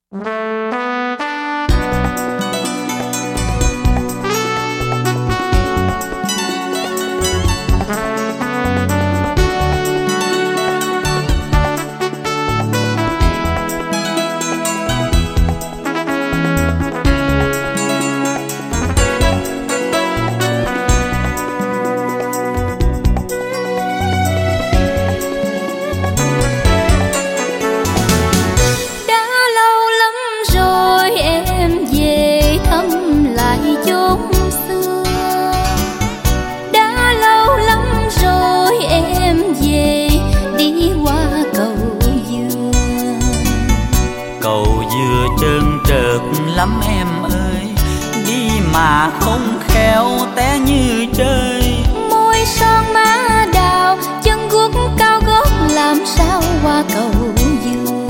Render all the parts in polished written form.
Lắm em ơi, đi mà không khéo té như chơi. Môi son má đào, chân guốc cao gót, làm sao qua cầu dừa.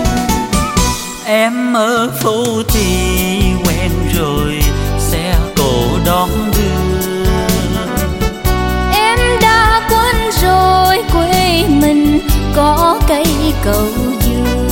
Em ở phố thì quen rồi, xe cổ đón đưa. Em đã quên rồi quê mình có cây cầu dừa.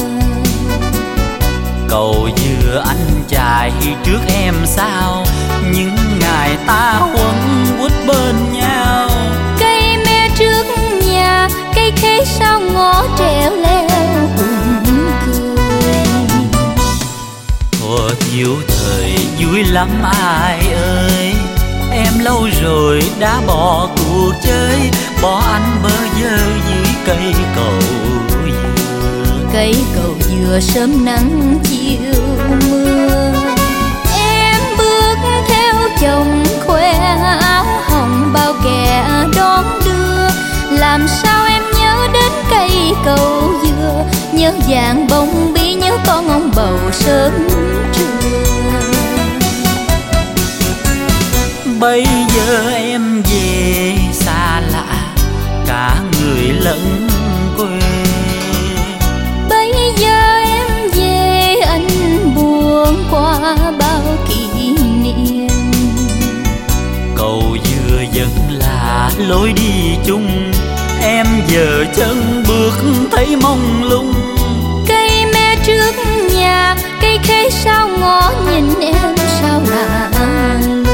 Cầu dừa anh chạy trước em sao, những ngày ta quấn quýt bên nhau. Cây me trước nhà, cây khế sau ngõ trèo leo cùng cười. Thuở thiếu thời vui lắm ai ơi, em lâu rồi đã bỏ cuộc chơi, bỏ anh bơ vơ dưới cây cầu dừa. Cây cầu dừa sớm nắng chiều mưa. Em bước theo chồng khoe áo hồng bao kẻ đón đưa. Làm sao em nhớ đến cây cầu dừa, nhớ vàng bông bí, nhớ con ông bầu sớm trưa. Bây giờ em về xa lạ, cả người lẫn quê. Bây giờ em về anh buồn qua bao kỷ niệm. Cầu dừa vẫn là lối đi chung, em giờ chân bước thấy mông lung. Cây me trước nhà, cây khế sau ngõ, nhìn em sao lạ lùng.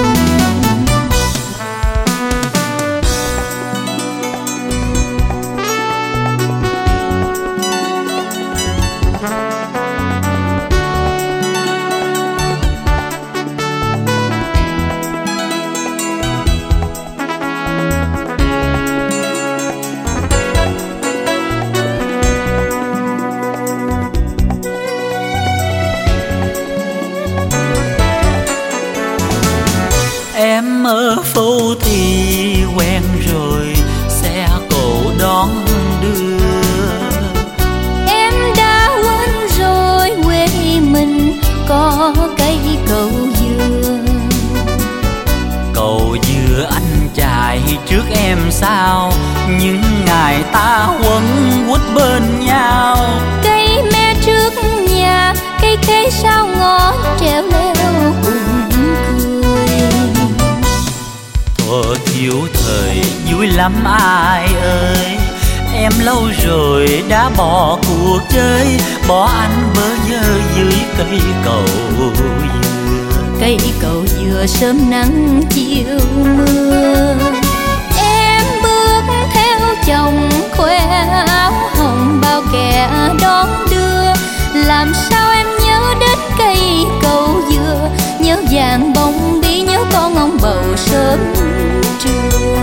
Em ở phố thì quen rồi, xe cổ đón đưa. Em đã quên rồi quê mình có cây cầu dừa. Cầu dừa anh chạy trước em sao, những ngày ta quấn quýt bên nhau. Cây me trước nhà, cây khế sau ngõ trèo leo cùng cười. Thuở thiếu thời vui lắm ai ơi, em lâu rồi đã bỏ cuộc chơi, bỏ anh bơ vơ dưới cây cầu dừa. Cây cầu dừa sớm nắng chiều mưa. Em bước theo chồng khoe áo hồng bao kẻ đón đưa. Làm sao em nhớ đến cây cầu dừa, nhớ vàng bông bí, nhớ con ông bầu sớm trưa.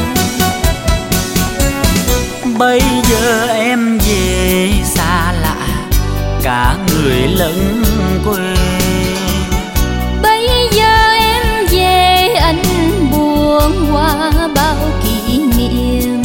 Bây giờ em về xa lạ, cả người lẫn quê. Bây giờ em về anh buồn qua bao kỷ niệm.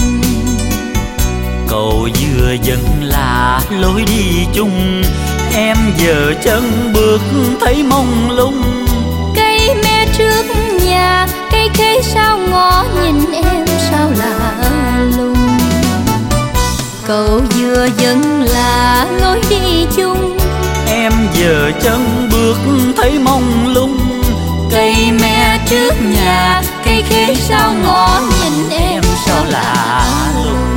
Cầu dừa vẫn là lối đi chung, em giờ chân bước thấy mông lung. Cây me trước nhà, cây khế sau ngõ, nhìn em sao lạ lùng. Cầu dừa vẫn là lối đi chung, Em giờ chân bước thấy mông lung. Cây me trước nhà, cây khế sau ngõ, nhìn em sao lạ lùng.